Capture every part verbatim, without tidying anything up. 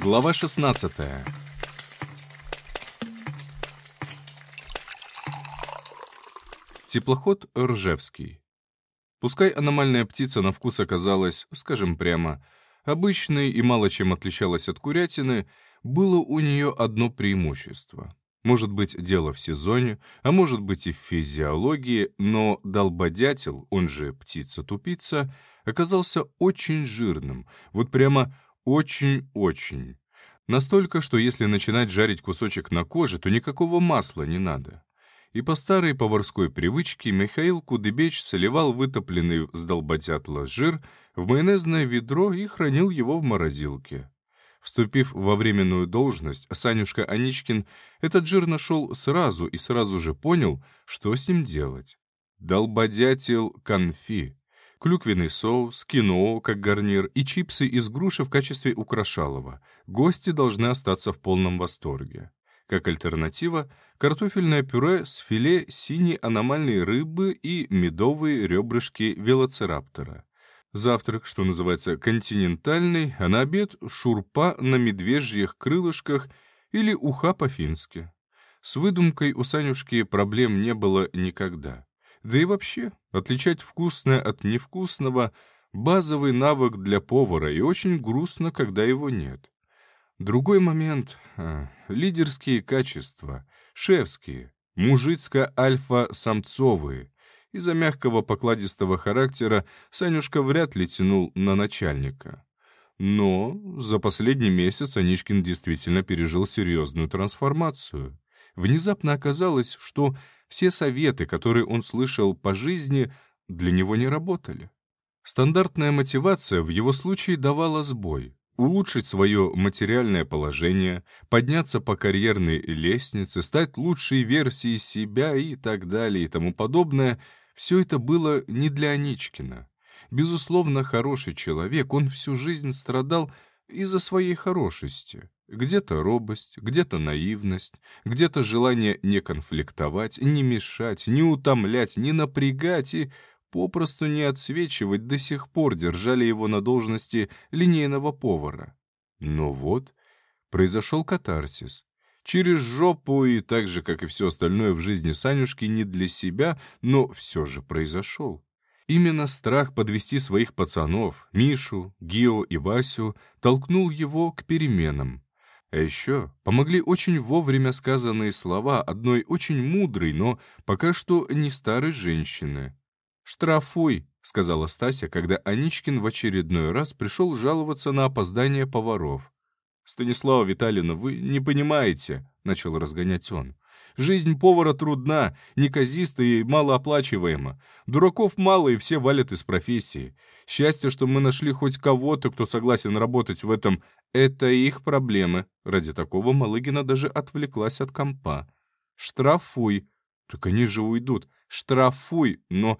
Глава шестнадцатая. Теплоход Ржевский. Пускай аномальная птица на вкус оказалась, скажем прямо, обычной и мало чем отличалась от курятины, было у нее одно преимущество. Может быть, дело в сезоне, а может быть и в физиологии, но долбодятел, он же птица-тупица, оказался очень жирным, вот прямо очень-очень. Настолько, что если начинать жарить кусочек на коже, то никакого масла не надо. И по старой поварской привычке Михаил Кудыбеч соливал вытопленный с долбодятла жир в майонезное ведро и хранил его в морозилке. Вступив во временную должность, Санюшка Аничкин этот жир нашел сразу и сразу же понял, что с ним делать. Долбодятел конфи. Клюквенный соус, киноа как гарнир и чипсы из груши в качестве украшалова. Гости должны остаться в полном восторге. Как альтернатива, картофельное пюре с филе синей аномальной рыбы и медовые ребрышки велоцираптора. Завтрак, что называется, континентальный, а на обед шурпа на медвежьих крылышках или уха по-фински. С выдумкой у Санюшки проблем не было никогда. Да и вообще, отличать вкусное от невкусного — базовый навык для повара, и очень грустно, когда его нет. Другой момент а, — лидерские качества, шефские, мужицко-альфа-самцовые. Из-за мягкого покладистого характера Санюшка вряд ли тянул на начальника. Но за последний месяц Аничкин действительно пережил серьезную трансформацию. Внезапно оказалось, что все советы, которые он слышал по жизни, для него не работали. Стандартная мотивация в его случае давала сбой. Улучшить свое материальное положение, подняться по карьерной лестнице, стать лучшей версией себя и так далее и тому подобное — все это было не для Аничкина. Безусловно, хороший человек, он всю жизнь страдал из-за своей хорошести. Где-то робость, где-то наивность, где-то желание не конфликтовать, не мешать, не утомлять, не напрягать и попросту не отсвечивать до сих пор держали его на должности линейного повара. Но вот произошел катарсис. Через жопу и так же, как и все остальное в жизни Санюшки, не для себя, но все же произошел. Именно страх подвести своих пацанов, Мишу, Гио и Васю, толкнул его к переменам. А еще помогли очень вовремя сказанные слова одной очень мудрой, но пока что не старой женщины. «Штрафуй», — сказала Стася, когда Аничкин в очередной раз пришел жаловаться на опоздание поваров. «Станислава Витальевна, вы не понимаете», — начал разгонять он. «Жизнь повара трудна, неказиста и малооплачиваема. Дураков мало, и все валят из профессии. Счастье, что мы нашли хоть кого-то, кто согласен работать в этом. Это их проблемы». Ради такого Малыгина даже отвлеклась от компа. «Штрафуй». «Так они же уйдут». «Штрафуй, но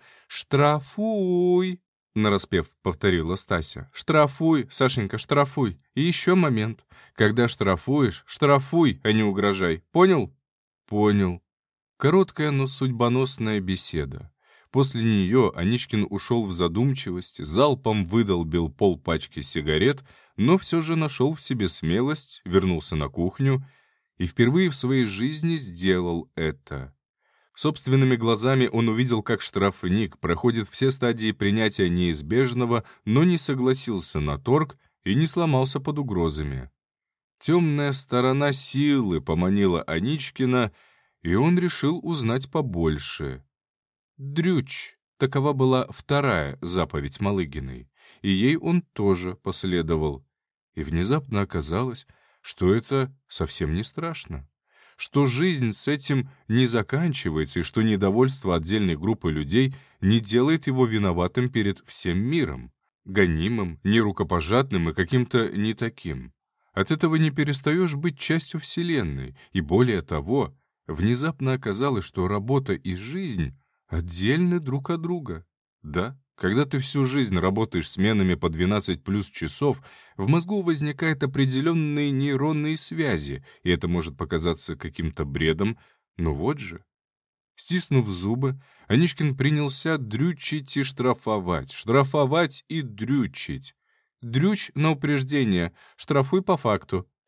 штрафуй», — нараспев повторила Стася. «Штрафуй, Сашенька, штрафуй. И еще момент. Когда штрафуешь, штрафуй, а не угрожай. Понял?» «Понял». Короткая, но судьбоносная беседа. После нее Аничкин ушел в задумчивость, залпом выдолбил полпачки сигарет, но все же нашел в себе смелость, вернулся на кухню и впервые в своей жизни сделал это. Собственными глазами он увидел, как штрафник проходит все стадии принятия неизбежного, но не согласился на торг и не сломался под угрозами. Темная сторона силы поманила Аничкина, и он решил узнать побольше. «Дрючь» — такова была вторая заповедь Малыгиной, и ей он тоже последовал. И внезапно оказалось, что это совсем не страшно. Что жизнь с этим не заканчивается и что недовольство отдельной группы людей не делает его виноватым перед всем миром, гонимым, нерукопожатным и каким-то не таким. От этого не перестаешь быть частью Вселенной, и более того, внезапно оказалось, что работа и жизнь отдельны друг от друга. Да, когда ты всю жизнь работаешь сменами по двенадцать плюс часов, в мозгу возникают определенные нейронные связи, и это может показаться каким-то бредом, но вот же. Стиснув зубы, Аничкин принялся дрючить и штрафовать, штрафовать и дрючить. «Дрюч на упреждение, штрафуй по факту»,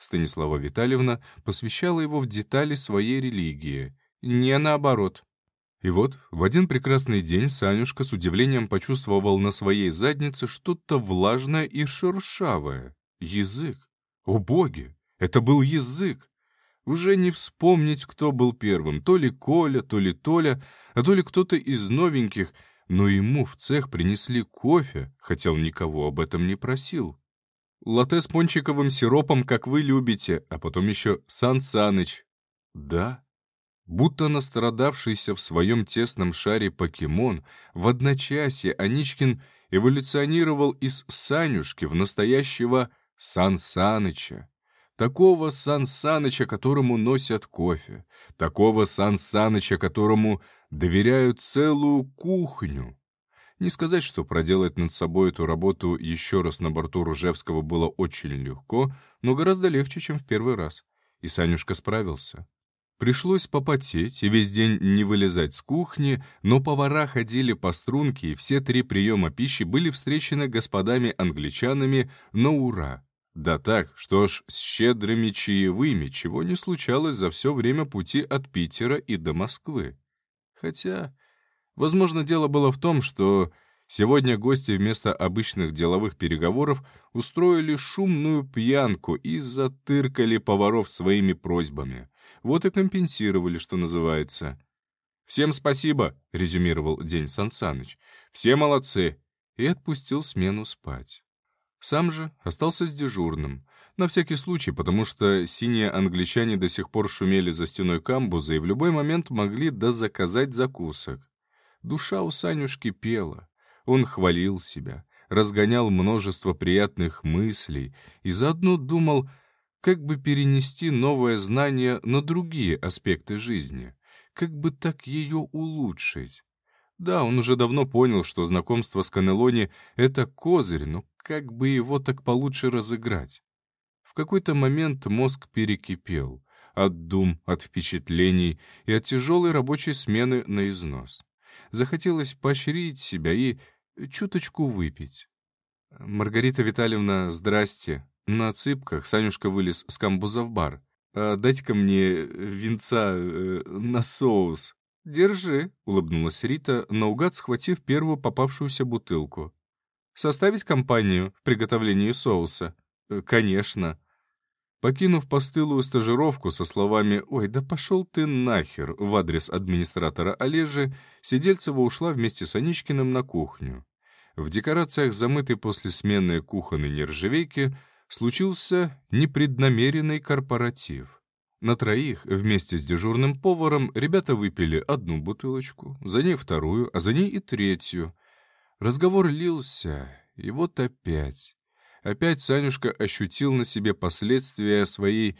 Станислава Витальевна посвящала его в детали своей религии, не наоборот. И вот в один прекрасный день Санюшка с удивлением почувствовал на своей заднице что-то влажное и шершавое. Язык. О боги! Это был язык! Уже не вспомнить, кто был первым, то ли Коля, то ли Толя, а то ли кто-то из новеньких, но ему в цех принесли кофе, хотя он никого об этом не просил. Латте с пончиковым сиропом, как вы любите, а потом еще Сан Саныч. Да, будто настрадавшийся в своем тесном шаре покемон, в одночасье Аничкин эволюционировал из Санюшки в настоящего Сан Саныча. Такого Сан Саныча, которому носят кофе. Такого Сан Саныча, которому доверяют целую кухню. Не сказать, что проделать над собой эту работу еще раз на борту Ружевского было очень легко, но гораздо легче, чем в первый раз. И Санюшка справился. Пришлось попотеть и весь день не вылезать с кухни, но повара ходили по струнке, и все три приема пищи были встречены господами-англичанами на ура. Да так, что ж с щедрыми чаевыми, чего не случалось за все время пути от Питера и до Москвы. Хотя, возможно, дело было в том, что сегодня гости вместо обычных деловых переговоров устроили шумную пьянку и затыркали поваров своими просьбами. Вот и компенсировали, что называется. «Всем спасибо», — резюмировал День Сан Саныч. «Все молодцы», и отпустил смену спать. Сам же остался с дежурным. На всякий случай, потому что синие англичане до сих пор шумели за стеной камбуза и в любой момент могли дозаказать закусок. Душа у Санюшки пела. Он хвалил себя, разгонял множество приятных мыслей и заодно думал, как бы перенести новое знание на другие аспекты жизни, как бы так ее улучшить. Да, он уже давно понял, что знакомство с Каннелони — это козырь, но как бы его так получше разыграть? В какой-то момент мозг перекипел от дум, от впечатлений и от тяжелой рабочей смены на износ. Захотелось поощрить себя и чуточку выпить. «Маргарита Витальевна, здрасте». На цыпках Санюшка вылез с камбуза в бар. «А дайте-ка мне винца э, на соус». «Держи», — улыбнулась Рита, наугад схватив первую попавшуюся бутылку. «Составить компанию в приготовлении соуса?» «Конечно». Покинув постылую стажировку со словами «Ой, да пошел ты нахер» в адрес администратора Олежи, Сидельцева ушла вместе с Аничкиным на кухню. В декорациях замытой после смены кухонной нержавейки случился непреднамеренный корпоратив. На троих вместе с дежурным поваром ребята выпили одну бутылочку, за ней вторую, а за ней и третью. Разговор лился, и вот опять. Опять Санюшка ощутил на себе последствия своей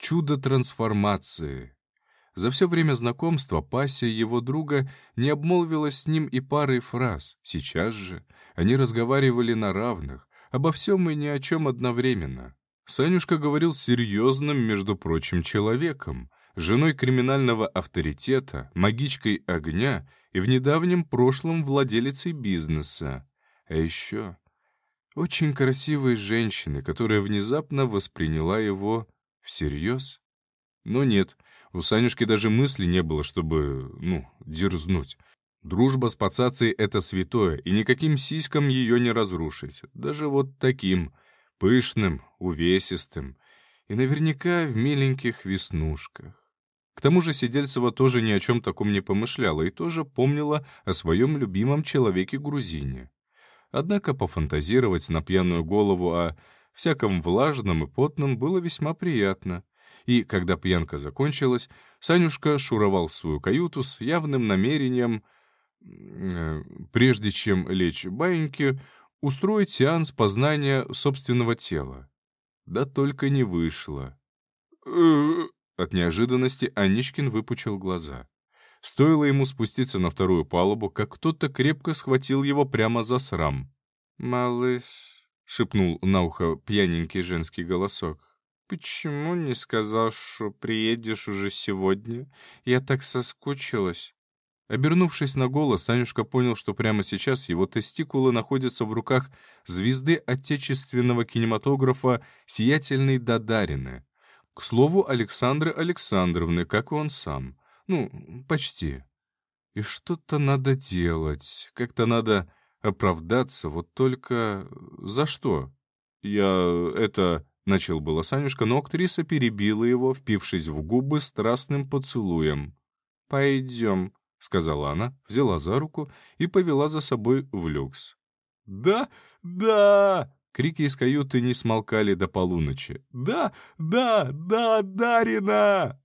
чудо-трансформации. За все время знакомства Пася, его друга, не обмолвилась с ним и парой фраз. Сейчас же они разговаривали на равных, обо всем и ни о чем одновременно. Санюшка говорил с серьезным, между прочим, человеком, женой криминального авторитета, магичкой огня и в недавнем прошлом владелицей бизнеса. А еще очень красивой женщиной, которая внезапно восприняла его всерьез. Но нет, у Санюшки даже мысли не было, чтобы, ну, дерзнуть. Дружба с пацацей — это святое, и никаким сиськам ее не разрушить. Даже вот таким, пышным, увесистым, и наверняка в миленьких веснушках. К тому же Сидельцева тоже ни о чем таком не помышляла и тоже помнила о своем любимом человеке-грузине. Однако пофантазировать на пьяную голову о всяком влажном и потном было весьма приятно. И, когда пьянка закончилась, Санюшка шуровал в свою каюту с явным намерением, э, прежде чем лечь баиньки, устроить сеанс познания собственного тела. Да только не вышло. От неожиданности Аничкин выпучил глаза. Стоило ему спуститься на вторую палубу, как кто-то крепко схватил его прямо за срам. «Малыш», — шепнул на ухо пьяненький женский голосок, «почему не сказал, что приедешь уже сегодня? Я так соскучилась». Обернувшись на голос, Анюшка понял, что прямо сейчас его тестикулы находятся в руках звезды отечественного кинематографа сиятельной Дадарины. К слову, Александры Александровны, как и он сам. Ну, почти. И что-то надо делать, как-то надо оправдаться, вот только за что? Я это... Начал было Санюшка, но актриса перебила его, впившись в губы страстным поцелуем. «Пойдем», — сказала она, взяла за руку и повела за собой в люкс. «Да, да!» Крики из каюты не смолкали до полуночи. «Да, да, да, Дарина!»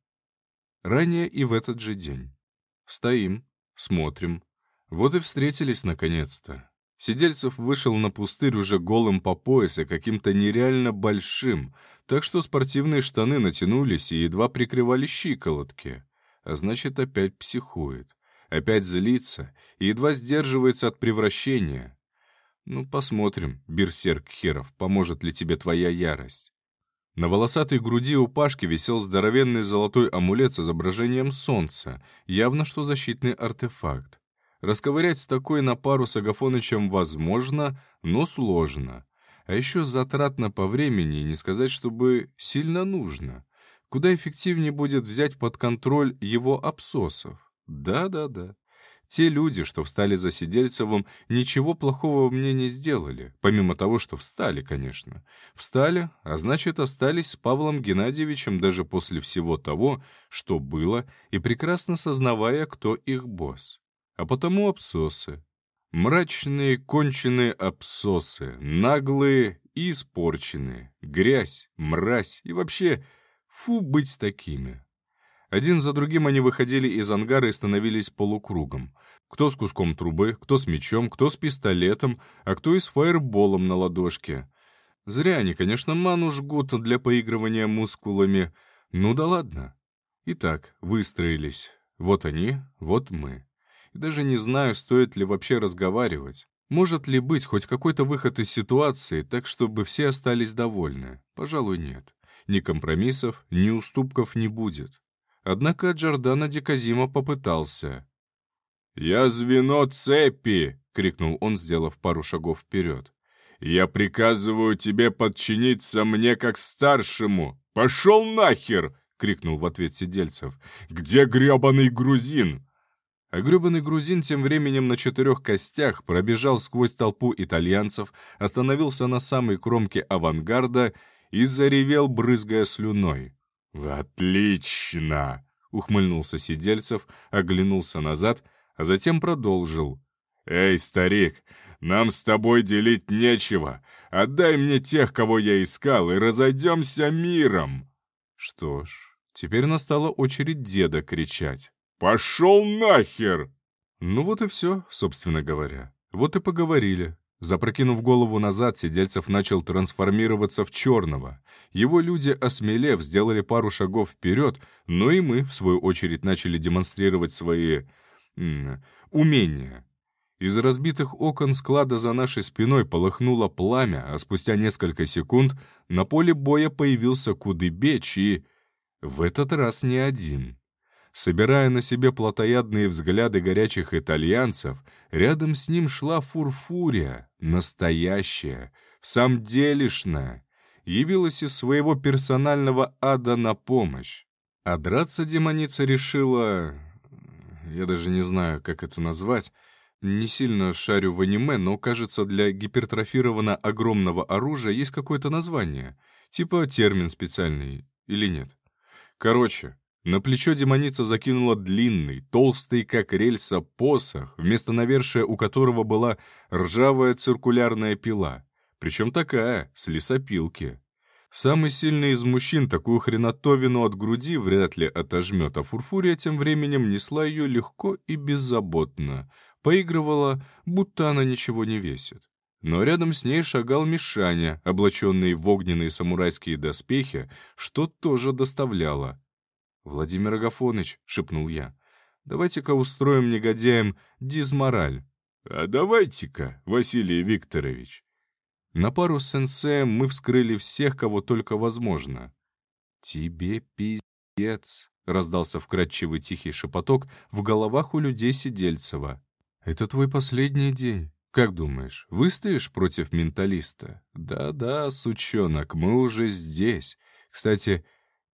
Ранее и в этот же день. Стоим, смотрим. Вот и встретились наконец-то. Сидельцев вышел на пустырь уже голым по пояс и каким-то нереально большим, так что спортивные штаны натянулись и едва прикрывали щиколотки. А значит, опять психует. Опять злится и едва сдерживается от превращения. Ну, посмотрим, берсерк херов, поможет ли тебе твоя ярость. На волосатой груди у Пашки висел здоровенный золотой амулет с изображением солнца, явно что защитный артефакт. Расковырять с такой на пару с Агафонычем возможно, но сложно. А еще затратно по времени, не сказать, чтобы сильно нужно. Куда эффективнее будет взять под контроль его абсосов. Да-да-да. Те люди, что встали за Сидельцевым, ничего плохого мне не сделали, помимо того, что встали, конечно. Встали, а значит, остались с Павлом Геннадьевичем даже после всего того, что было, и прекрасно сознавая, кто их босс. А потому абсосы. Мрачные, конченые абсосы, наглые и испорченные. Грязь, мразь и вообще фу быть такими. Один за другим они выходили из ангара и становились полукругом. Кто с куском трубы, кто с мечом, кто с пистолетом, а кто и с фаерболом на ладошке. Зря они, конечно, ману жгут для поигрывания мускулами. Ну да ладно. Итак, выстроились. Вот они, вот мы. И даже не знаю, стоит ли вообще разговаривать. Может ли быть хоть какой-то выход из ситуации, так чтобы все остались довольны? Пожалуй, нет. Ни компромиссов, ни уступков не будет. Однако Джордано Ди Казимо попытался. «Я звено цепи!» — крикнул он, сделав пару шагов вперед. «Я приказываю тебе подчиниться мне как старшему! Пошел нахер!» — крикнул в ответ Сидельцев. «Где гребаный грузин?» А гребаный грузин тем временем на четырех костях пробежал сквозь толпу итальянцев, остановился на самой кромке авангарда и заревел, брызгая слюной. «Отлично!» — ухмыльнулся Сидельцев, оглянулся назад, а затем продолжил. «Эй, старик, нам с тобой делить нечего. Отдай мне тех, кого я искал, и разойдемся миром!» Что ж, теперь настала очередь деда кричать. «Пошел нахер!» Ну вот и все, собственно говоря. Вот и поговорили. Запрокинув голову назад, Сидельцев начал трансформироваться в черного. Его люди, осмелев, сделали пару шагов вперед, но и мы, в свою очередь, начали демонстрировать свои... М- умения. Из разбитых окон склада за нашей спиной полыхнуло пламя, а спустя несколько секунд на поле боя появился Кудыбеч и... в этот раз не один. Собирая на себе плотоядные взгляды горячих итальянцев, рядом с ним шла Фурфурия, настоящая, всамделишная, явилась из своего персонального ада на помощь. А драться демоница решила... Я даже не знаю, как это назвать. Не сильно шарю в аниме, но, кажется, для гипертрофированно огромного оружия есть какое-то название. Типа термин специальный или нет. Короче... На плечо демоница закинула длинный, толстый, как рельса, посох, вместо навершия у которого была ржавая циркулярная пила. Причем такая, с лесопилки. Самый сильный из мужчин такую хренотовину от груди вряд ли отожмет, а Фурфурия тем временем несла ее легко и беззаботно. Поигрывала, будто она ничего не весит. Но рядом с ней шагал Мишаня, облаченный в огненные самурайские доспехи, что тоже доставляло. «Владимир Агафоныч», — шепнул я, — «давайте-ка устроим негодяям дизмораль». «А давайте-ка, Василий Викторович». На пару с сенсеем мы вскрыли всех, кого только возможно. «Тебе пиздец», — раздался вкрадчивый тихий шепоток в головах у людей Сидельцева. «Это твой последний день. Как думаешь, выстоишь против менталиста?» «Да-да, сучонок, мы уже здесь. Кстати,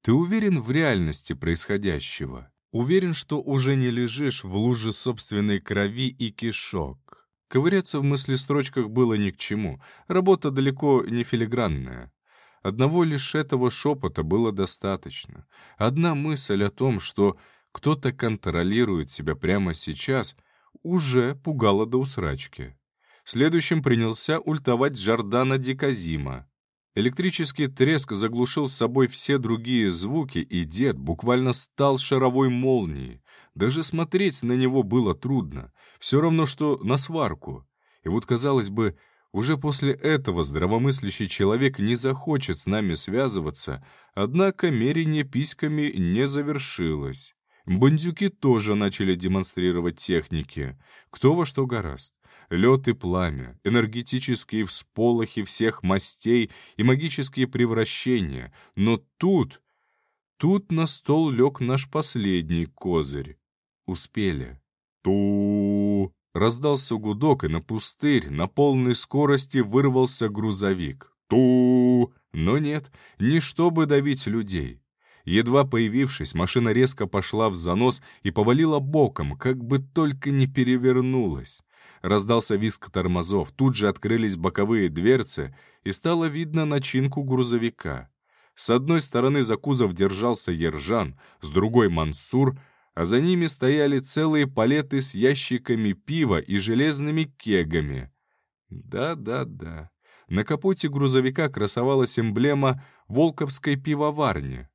Ты уверен в реальности происходящего? Уверен, что уже не лежишь в луже собственной крови и кишок? Ковыряться в мыслестрочках было ни к чему. Работа далеко не филигранная. Одного лишь этого шепота было достаточно. Одна мысль о том, что кто-то контролирует себя прямо сейчас, уже пугала до усрачки. Следующим принялся ультовать Джордано ди Казимо. Электрический треск заглушил с собой все другие звуки, и дед буквально стал шаровой молнией. Даже смотреть на него было трудно. Все равно, что на сварку. И вот, казалось бы, уже после этого здравомыслящий человек не захочет с нами связываться, однако мерение письками не завершилось. Бандюки тоже начали демонстрировать техники. Кто во что гораст. Лед и пламя, энергетические всполохи всех мастей и магические превращения. Но тут, тут на стол лег наш последний козырь. Успели. Ту! Раздался гудок, и на пустырь на полной скорости вырвался грузовик. Ту! Но нет, не чтобы давить людей. Едва появившись, машина резко пошла в занос и повалила боком, как бы только не перевернулась. Раздался визг тормозов, тут же открылись боковые дверцы, и стало видно начинку грузовика. С одной стороны за кузов держался Ержан, с другой — Мансур, а за ними стояли целые палеты с ящиками пива и железными кегами. Да-да-да. На капоте грузовика красовалась эмблема Волковской пивоварни.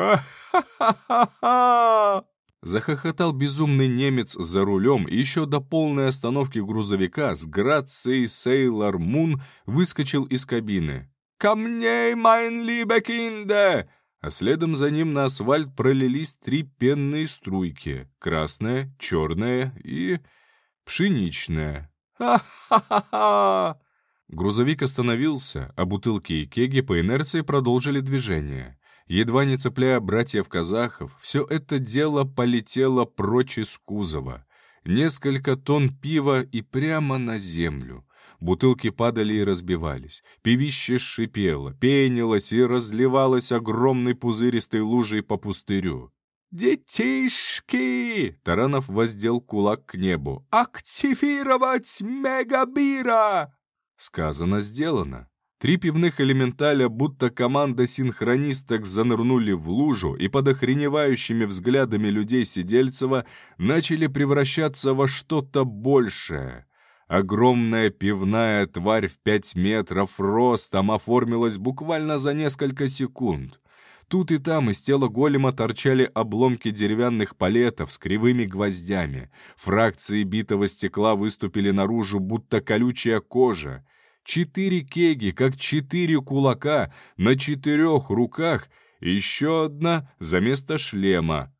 «А-ха-ха-ха-ха!» Захохотал безумный немец за рулем, и еще до полной остановки грузовика с грацией Сейлор Мун выскочил из кабины. «Ко мне, майн либе кинде!» А следом за ним на асфальт пролились три пенные струйки — красная, черная и пшеничная. «Ха-ха-ха-ха!» Грузовик остановился, а бутылки и кеги по инерции продолжили движение. Едва не цепляя братьев-казахов, все это дело полетело прочь из кузова. Несколько тонн пива и прямо на землю. Бутылки падали и разбивались. Пивище шипело, пенилось и разливалось огромной пузыристой лужей по пустырю. «Детишки!» — Таранов воздел кулак к небу. «Активировать мегабира!» Сказано, сделано. Три пивных элементаля, будто команда синхронисток, занырнули в лужу и под охреневающими взглядами людей Сидельцева начали превращаться во что-то большее. Огромная пивная тварь в пять метров ростом оформилась буквально за несколько секунд. Тут и там из тела голема торчали обломки деревянных палетов с кривыми гвоздями. Фракции битого стекла выступили наружу, будто колючая кожа. Четыре кеги, как четыре кулака, на четырех руках, и еще одна за место шлема.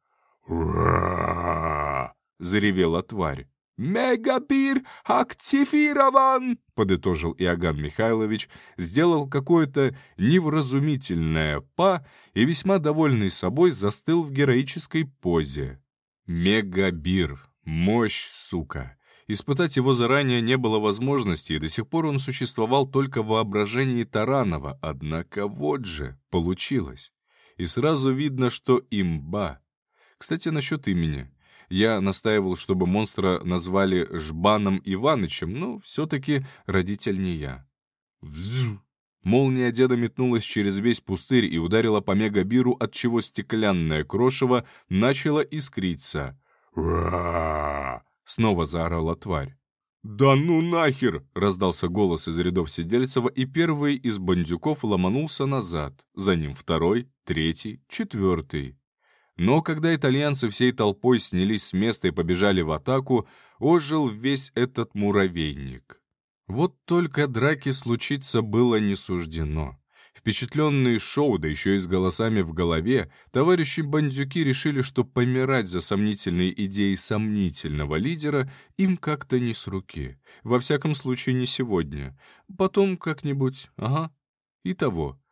«Ура!» — заревела тварь. «Мегабир активирован!» — подытожил Иоганн Михайлович, сделал какое-то невразумительное «па» и, весьма довольный собой, застыл в героической позе. Мегабир. Мощь, сука. Испытать его заранее не было возможности, и до сих пор он существовал только в воображении Таранова, однако вот же, получилось. И сразу видно, что имба. Кстати, насчет имени. Я настаивал, чтобы монстра назвали Жбаном Иванычем, но все-таки родитель не я. Взу! Молния деда метнулась через весь пустырь и ударила по мегабиру, отчего стеклянное крошево начало искриться. «Ура!» — снова заорала тварь. «Да ну нахер!» — раздался голос из рядов Сидельцева, и первый из бандюков ломанулся назад. За ним второй, третий, четвертый. Но когда итальянцы всей толпой снялись с места и побежали в атаку, ожил весь этот муравейник. Вот только драки случиться было не суждено. Впечатленные шоу, да еще и с голосами в голове, товарищи-бандюки решили, что помирать за сомнительные идеи сомнительного лидера им как-то не с руки. Во всяком случае, не сегодня. Потом как-нибудь, ага, и того.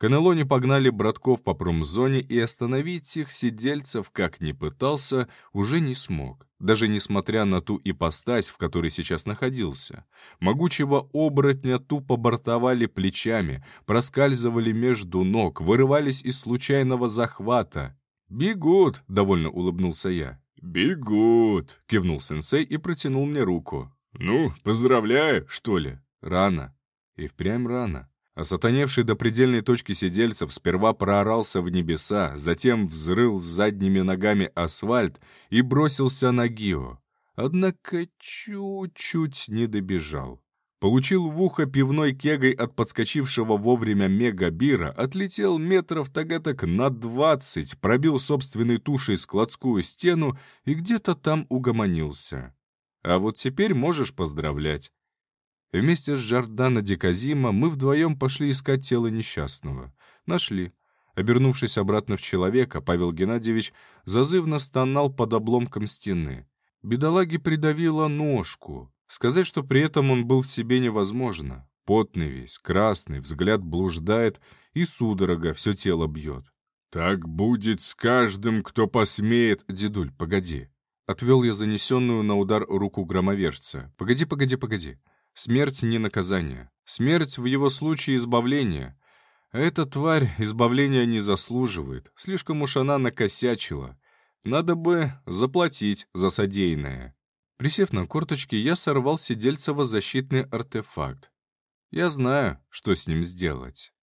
Канелони погнали братков по промзоне, и остановить их Сидельцев, как ни пытался, уже не смог, даже несмотря на ту ипостась, в которой сейчас находился. Могучего оборотня тупо бортовали плечами, проскальзывали между ног, вырывались из случайного захвата. «Бегут!» — довольно улыбнулся я. «Бегут!» — кивнул сенсей и протянул мне руку. «Ну, поздравляю, что ли?» «Рано». И впрямь рано. Осатаневший до предельной точки Сидельцев сперва проорался в небеса, затем взрыл с задними ногами асфальт и бросился на Гио. Однако чуть-чуть не добежал. Получил в ухо пивной кегой от подскочившего вовремя мегабира, отлетел метров так-этак на двадцать, пробил собственной тушей складскую стену и где-то там угомонился. А вот теперь можешь поздравлять. Вместе с Жордано ди Казимо мы вдвоем пошли искать тело несчастного. Нашли. Обернувшись обратно в человека, Павел Геннадьевич зазывно стонал под обломком стены. Бедолаге придавило ножку. Сказать, что при этом он был в себе, невозможно. Потный весь, красный, взгляд блуждает, и судорога все тело бьет. «Так будет с каждым, кто посмеет...» «Дедуль, погоди». Отвел я занесенную на удар руку громовержца. «Погоди, погоди, погоди. Смерть не наказание. Смерть в его случае избавление. А эта тварь избавления не заслуживает. Слишком уж она накосячила. Надо бы заплатить за содеянное». Присев на корточки, я сорвал с Сидельцева защитный артефакт. Я знаю, что с ним сделать.